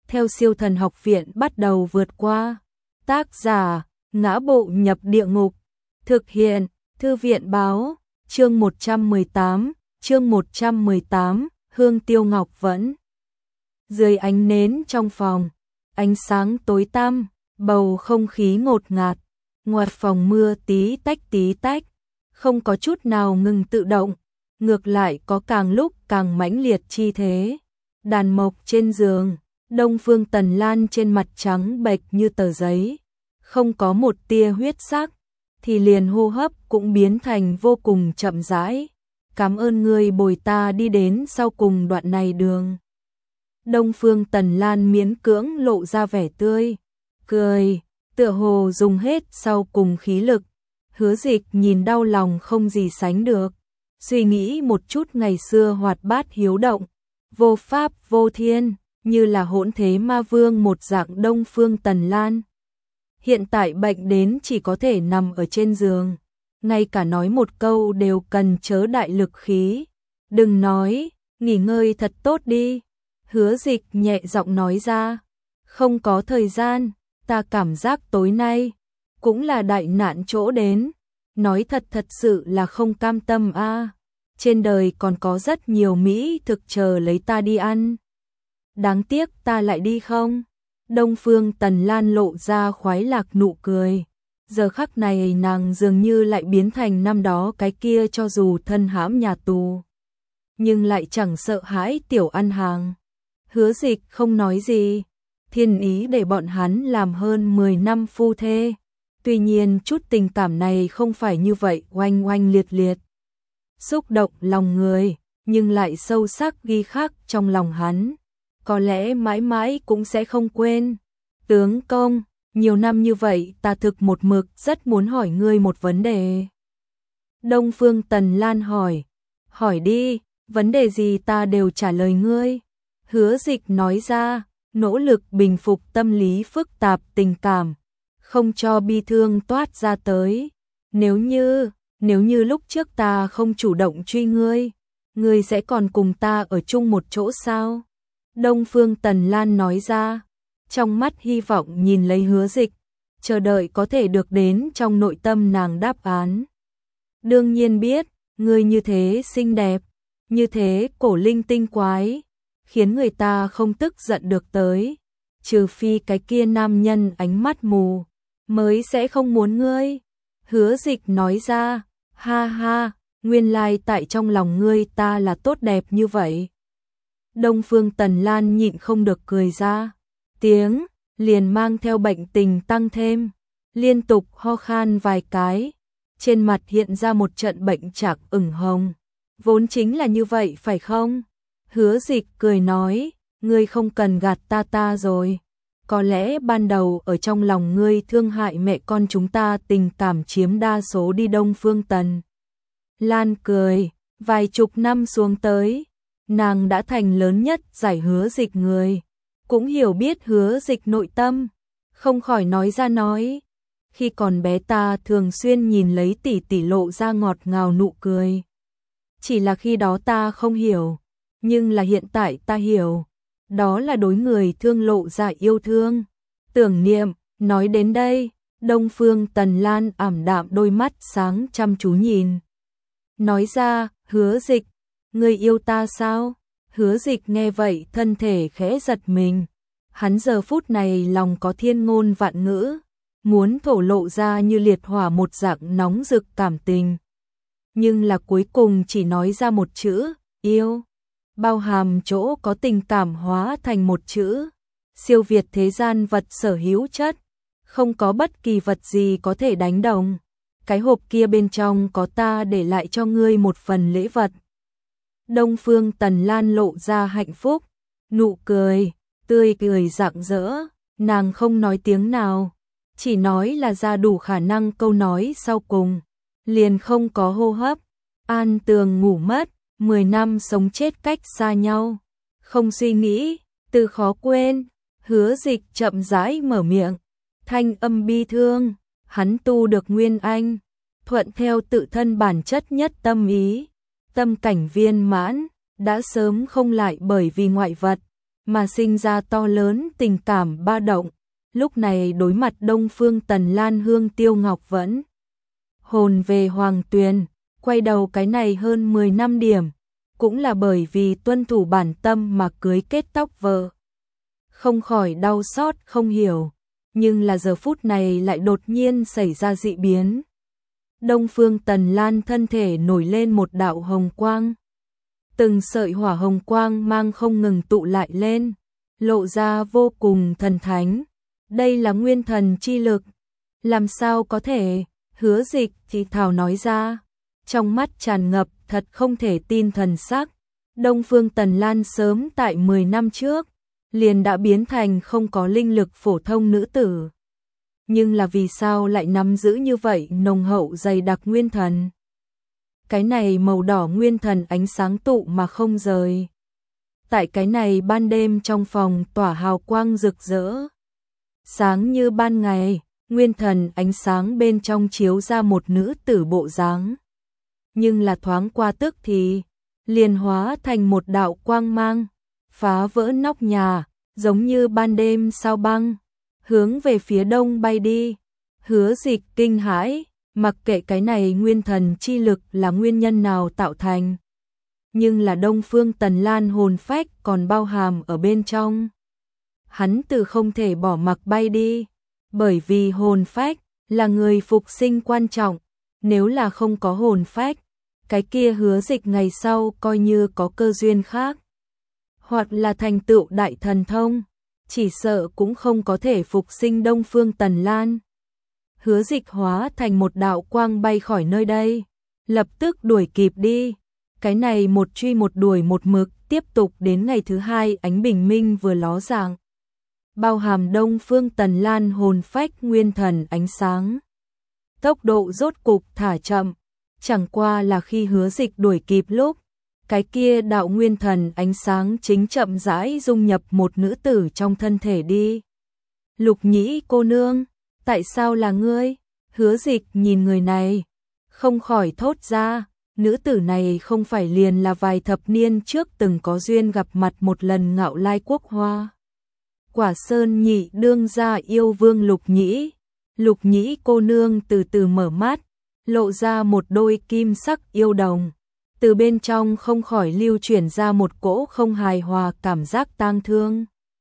theo Siêu Thần Học Viện bắt đầu vượt qua. Tác giả: Ngã Bộ Nhập Địa Ngục. Thực hiện: Thư viện báo. Chương 118, Hương Tiêu Ngọc Vẫn. Dưới ánh nến trong phòng, ánh sáng tối tăm, bầu không khí ngột ngạt. Ngoài phòng mưa tí tách, không có chút nào ngừng tự động, ngược lại có càng lúc càng mãnh liệt chi thế. Đàn mộc trên giường, Đông Phương Tần Lan trên mặt trắng bệch như tờ giấy, không có một tia huyết sắc, thì liền hô hấp cũng biến thành vô cùng chậm rãi. Cảm ơn ngươi bồi ta đi đến sau cùng đoạn này đường. Đông Phương Tần Lan miễn cưỡng lộ ra vẻ tươi cười, tựa hồ dùng hết sau cùng khí lực. Hứa Dịch nhìn đau lòng không gì sánh được, suy nghĩ một chút ngày xưa hoạt bát hiếu động, vô pháp vô thiên, như là hỗn thế ma vương một dạng Đông Phương Tần Lan. Hiện tại bệnh đến chỉ có thể nằm ở trên giường, ngay cả nói một câu đều cần chớ đại lực khí. Đừng nói, nghỉ ngơi thật tốt đi. Hứa Dịch nhẹ giọng nói ra. Không có thời gian, ta cảm giác tối nay cũng là đại nạn chỗ đến. Nói thật sự là không cam tâm a. Trên đời còn có rất nhiều mỹ thực chờ lấy ta đi ăn. Đáng tiếc ta lại đi không? Đông Phương Tần Lan lộ ra khoái lạc nụ cười. Giờ khắc này nàng dường như lại biến thành năm đó cái kia cho dù thân hãm nhà tù, nhưng lại chẳng sợ hãi tiểu ăn hàng. Hứa Dịch không nói gì, thiên ý để bọn hắn làm hơn 10 năm phu thê. Tuy nhiên chút tình cảm này không phải như vậy oanh oanh liệt liệt, xúc động lòng người, nhưng lại sâu sắc ghi khắc trong lòng hắn. Có lẽ mãi mãi cũng sẽ không quên. Tướng công, nhiều năm như vậy ta thực một mực rất muốn hỏi ngươi một vấn đề. Đông Phương Tần Lan hỏi. Hỏi đi, vấn đề gì ta đều trả lời ngươi. Hứa Dịch nói ra, nỗ lực bình phục tâm lý phức tạp tình cảm, không cho bi thương toát ra tới. Nếu như lúc trước ta không chủ động truy ngươi sẽ còn cùng ta ở chung một chỗ sao? Đông Phương Tần Lan nói ra, trong mắt hy vọng nhìn lấy Hứa Dịch, chờ đợi có thể được đến trong nội tâm nàng đáp án. Đương nhiên biết, ngươi như thế xinh đẹp, như thế cổ linh tinh quái, khiến người ta không tức giận được tới, trừ phi cái kia nam nhân ánh mắt mù, mới sẽ không muốn ngươi. Hứa Dịch nói ra, ha ha, nguyên lai tại trong lòng ngươi ta là tốt đẹp như vậy. Đông Phương Tần Lan nhịn không được cười ra tiếng, liền mang theo bệnh tình tăng thêm, liên tục ho khan vài cái, trên mặt hiện ra một trận bệnh trạc ửng hồng. Vốn chính là như vậy phải không? Hứa Dịch cười nói, ngươi không cần gạt ta rồi. Có lẽ ban đầu ở trong lòng ngươi thương hại mẹ con chúng ta tình cảm chiếm đa số đi. Đông Phương Tần Lan cười, vài chục năm xuống tới, nàng đã thành lớn nhất giải Hứa Dịch người, cũng hiểu biết Hứa Dịch nội tâm, không khỏi nói ra nói. Khi còn bé ta thường xuyên nhìn lấy tỷ tỷ lộ ra ngọt ngào nụ cười. Chỉ là khi đó ta không hiểu, nhưng là hiện tại ta hiểu. Đó là đối người thương lộ ra yêu thương, tưởng niệm. Nói đến đây, Đông Phương Tần Lan ảm đạm đôi mắt sáng chăm chú nhìn. Nói ra, Hứa Dịch, ngươi yêu ta sao? Hứa Dịch nghe vậy thân thể khẽ giật mình. Hắn giờ phút này lòng có thiên ngôn vạn ngữ, muốn thổ lộ ra như liệt hỏa một dạng nóng rực cảm tình. Nhưng là cuối cùng chỉ nói ra một chữ, yêu. Bao hàm chỗ có tình cảm hóa thành một chữ, siêu việt thế gian vật sở hữu chất, không có bất kỳ vật gì có thể đánh đồng. Cái hộp kia bên trong có ta để lại cho ngươi một phần lễ vật. Đông Phương Tần Lan lộ ra hạnh phúc, nụ cười, tươi cười rạng rỡ, nàng không nói tiếng nào, chỉ nói là ra đủ khả năng câu nói sau cùng, liền không có hô hấp. An tường ngủ mất, 10 năm sống chết cách xa nhau, không suy nghĩ, từ khó quên. Hứa Dịch chậm rãi mở miệng, thanh âm bi thương, hắn tu được nguyên anh, thuận theo tự thân bản chất nhất tâm ý, tâm cảnh viên mãn, đã sớm không lại bởi vì ngoại vật mà sinh ra to lớn tình cảm ba động. Lúc này đối mặt Đông Phương Tần Lan, Hương Tiêu Ngọc vẫn hồn về Hoàng Tuyền, quay đầu cái này hơn 10 năm điểm, cũng là bởi vì tuân thủ bản tâm mà cưới kết tóc vợ. Không khỏi đau xót không hiểu, nhưng là giờ phút này lại đột nhiên xảy ra dị biến. Đông Phương Tần Lan thân thể nổi lên một đạo hồng quang. Từng sợi hỏa hồng quang mang không ngừng tụ lại lên, lộ ra vô cùng thần thánh. Đây là nguyên thần chi lực. Làm sao có thể? Hứa Dịch thì thào nói ra, trong mắt tràn ngập thật không thể tin thần sắc. Đông Phương Tần Lan sớm tại 10 năm trước liền đã biến thành không có linh lực phổ thông nữ tử. Nhưng là vì sao lại nắm giữ như vậy nồng hậu dày đặc nguyên thần? Cái này màu đỏ nguyên thần ánh sáng tụ mà không rời. Tại cái này ban đêm trong phòng tỏa hào quang rực rỡ. Sáng như ban ngày, nguyên thần ánh sáng bên trong chiếu ra một nữ tử bộ dáng. Nhưng là thoáng qua tức thì, liền hóa thành một đạo quang mang, phá vỡ nóc nhà, giống như ban đêm sao băng, hướng về phía đông bay đi. Hứa Dịch kinh hãi, mặc kệ cái này nguyên thần chi lực là nguyên nhân nào tạo thành, nhưng là Đông Phương Tần Lan hồn phách còn bao hàm ở bên trong. Hắn từ không thể bỏ mặc bay đi, bởi vì hồn phách là người phục sinh quan trọng, nếu là không có hồn phách, cái kia Hứa Dịch ngày sau coi như có cơ duyên khác, hoặc là thành tựu đại thần thông, chỉ sợ cũng không có thể phục sinh Đông Phương Tần Lan. Hứa Dịch hóa thành một đạo quang bay khỏi nơi đây, lập tức đuổi kịp đi. Cái này một truy một đuổi một mực, tiếp tục đến ngày thứ hai ánh bình minh vừa ló dạng. Bao hàm Đông Phương Tần Lan hồn phách nguyên thần ánh sáng. Tốc độ rốt cục thả chậm, chẳng qua là khi Hứa Dịch đuổi kịp lúc, cái kia đạo nguyên thần ánh sáng chính chậm rãi dung nhập một nữ tử trong thân thể đi. Lục Nhĩ cô nương, tại sao là ngươi? Hứa Dịch nhìn người này, không khỏi thốt ra, nữ tử này không phải liền là vài thập niên trước từng có duyên gặp mặt một lần Ngạo Lai Quốc Hoa Quả Sơn nhị đương gia yêu vương Lục Nhĩ. Lục Nhĩ cô nương từ từ mở mắt, lộ ra một đôi kim sắc yêu đồng. Từ bên trong không khỏi lưu chuyển ra một cỗ không hài hòa cảm giác tang thương.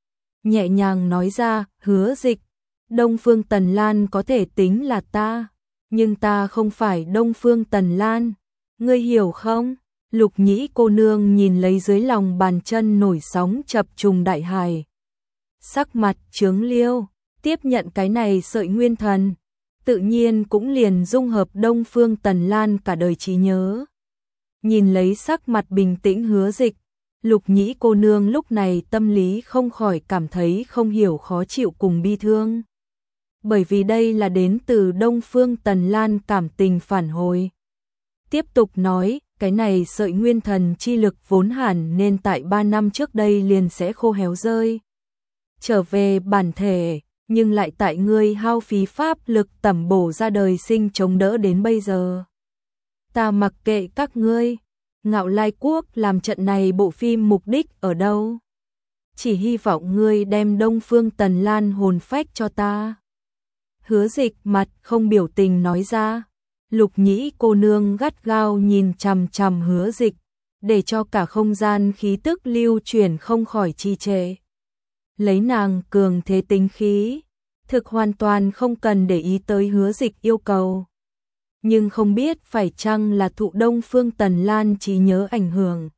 Nhẹ nhàng nói ra, Hứa Dịch, Đông Phương Tần Lan có thể tính là ta, nhưng ta không phải Đông Phương Tần Lan, ngươi hiểu không? Lục Nhĩ cô nương nhìn lấy dưới lòng bàn chân nổi sóng chập trùng đại hải. Sắc mặt chướng liêu, tiếp nhận cái này sợi nguyên thần, tự nhiên cũng liền dung hợp Đông Phương Tần Lan cả đời trí nhớ. Nhìn lấy sắc mặt bình tĩnh Hứa Dịch, Lục Nhĩ cô nương lúc này tâm lý không khỏi cảm thấy không hiểu khó chịu cùng bi thương. Bởi vì đây là đến từ Đông Phương Tần Lan cảm tình phản hồi. Tiếp tục nói, cái này sợi nguyên thần chi lực vốn hẳn nên tại 3 năm trước đây liền sẽ khô héo rơi. Trở về bản thể, nhưng lại tại ngươi hao phí pháp lực tẩm bổ ra đời sinh chống đỡ đến bây giờ. Ta mặc kệ các ngươi, Ngạo Lai Quốc làm trận này bộ phim mục đích ở đâu? Chỉ hy vọng ngươi đem Đông Phương Tần Lan hồn phách cho ta. Hứa Dịch mặt không biểu tình nói ra. Lục Nhĩ cô nương gắt gao nhìn chằm chằm Hứa Dịch, để cho cả không gian khí tức lưu chuyển không khỏi trì trệ. Lấy nàng cường thế tính khí, thực hoàn toàn không cần để ý tới Hứa Dịch yêu cầu. Nhưng không biết phải chăng là thụ Đông Phương Tần Lan trí nhớ ảnh hưởng.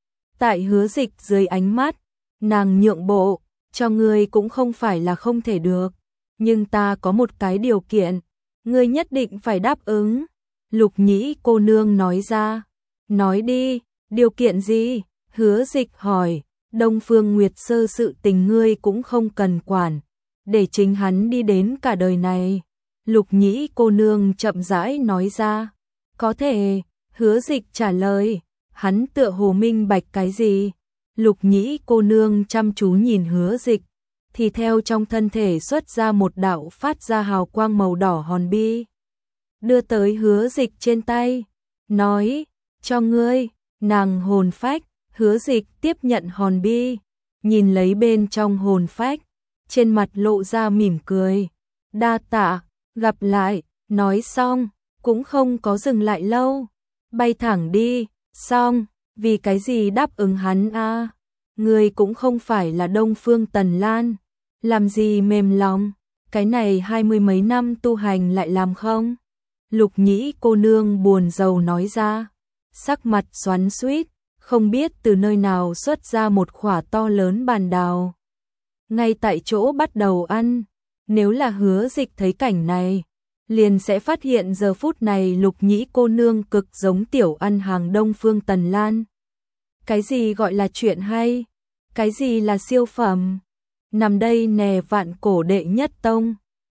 Tại Hứa Dịch dưới ánh mắt, nàng nhượng bộ, cho ngươi cũng không phải là không thể được. Nhưng ta có một cái điều kiện, ngươi nhất định phải đáp ứng. Lục Nhĩ cô nương nói ra. Nói đi, điều kiện gì? Hứa Dịch hỏi. Đông Phương Nguyệt Sơ sự tình ngươi cũng không cần quản, để chính hắn đi đến cả đời này. Lục Nhĩ cô nương chậm rãi nói ra. Có thể, Hứa Dịch trả lời. Hắn tựa hồ minh bạch cái gì? Lục Nhĩ cô nương chăm chú nhìn Hứa Dịch, thì theo trong thân thể xuất ra một đạo phát ra hào quang màu đỏ hòn bi. Đưa tới Hứa Dịch trên tay, nói, cho ngươi, nàng hồn phách. Hứa Dịch tiếp nhận hòn bi, nhìn lấy bên trong hồn phách, trên mặt lộ ra mỉm cười. Đa tạ, gặp lại, nói xong, cũng không có dừng lại lâu, bay thẳng đi, xong, vì cái gì đáp ứng hắn a? Người cũng không phải là Đông Phương Tần Lan, làm gì mềm lòng, cái này 20 mấy năm tu hành lại làm không? Lục Nhĩ cô nương buồn rầu nói ra, sắc mặt xoắn xuýt, không biết từ nơi nào xuất ra một quả to lớn bàn đào. Ngay tại chỗ bắt đầu ăn, nếu là Hứa Dịch thấy cảnh này, liền sẽ phát hiện giờ phút này Lục Nhĩ cô nương cực giống tiểu ăn hàng Đông Phương Tần Lan. Cái gì gọi là chuyện hay? Cái gì là siêu phẩm? Nằm đây nè vạn cổ đệ nhất tông,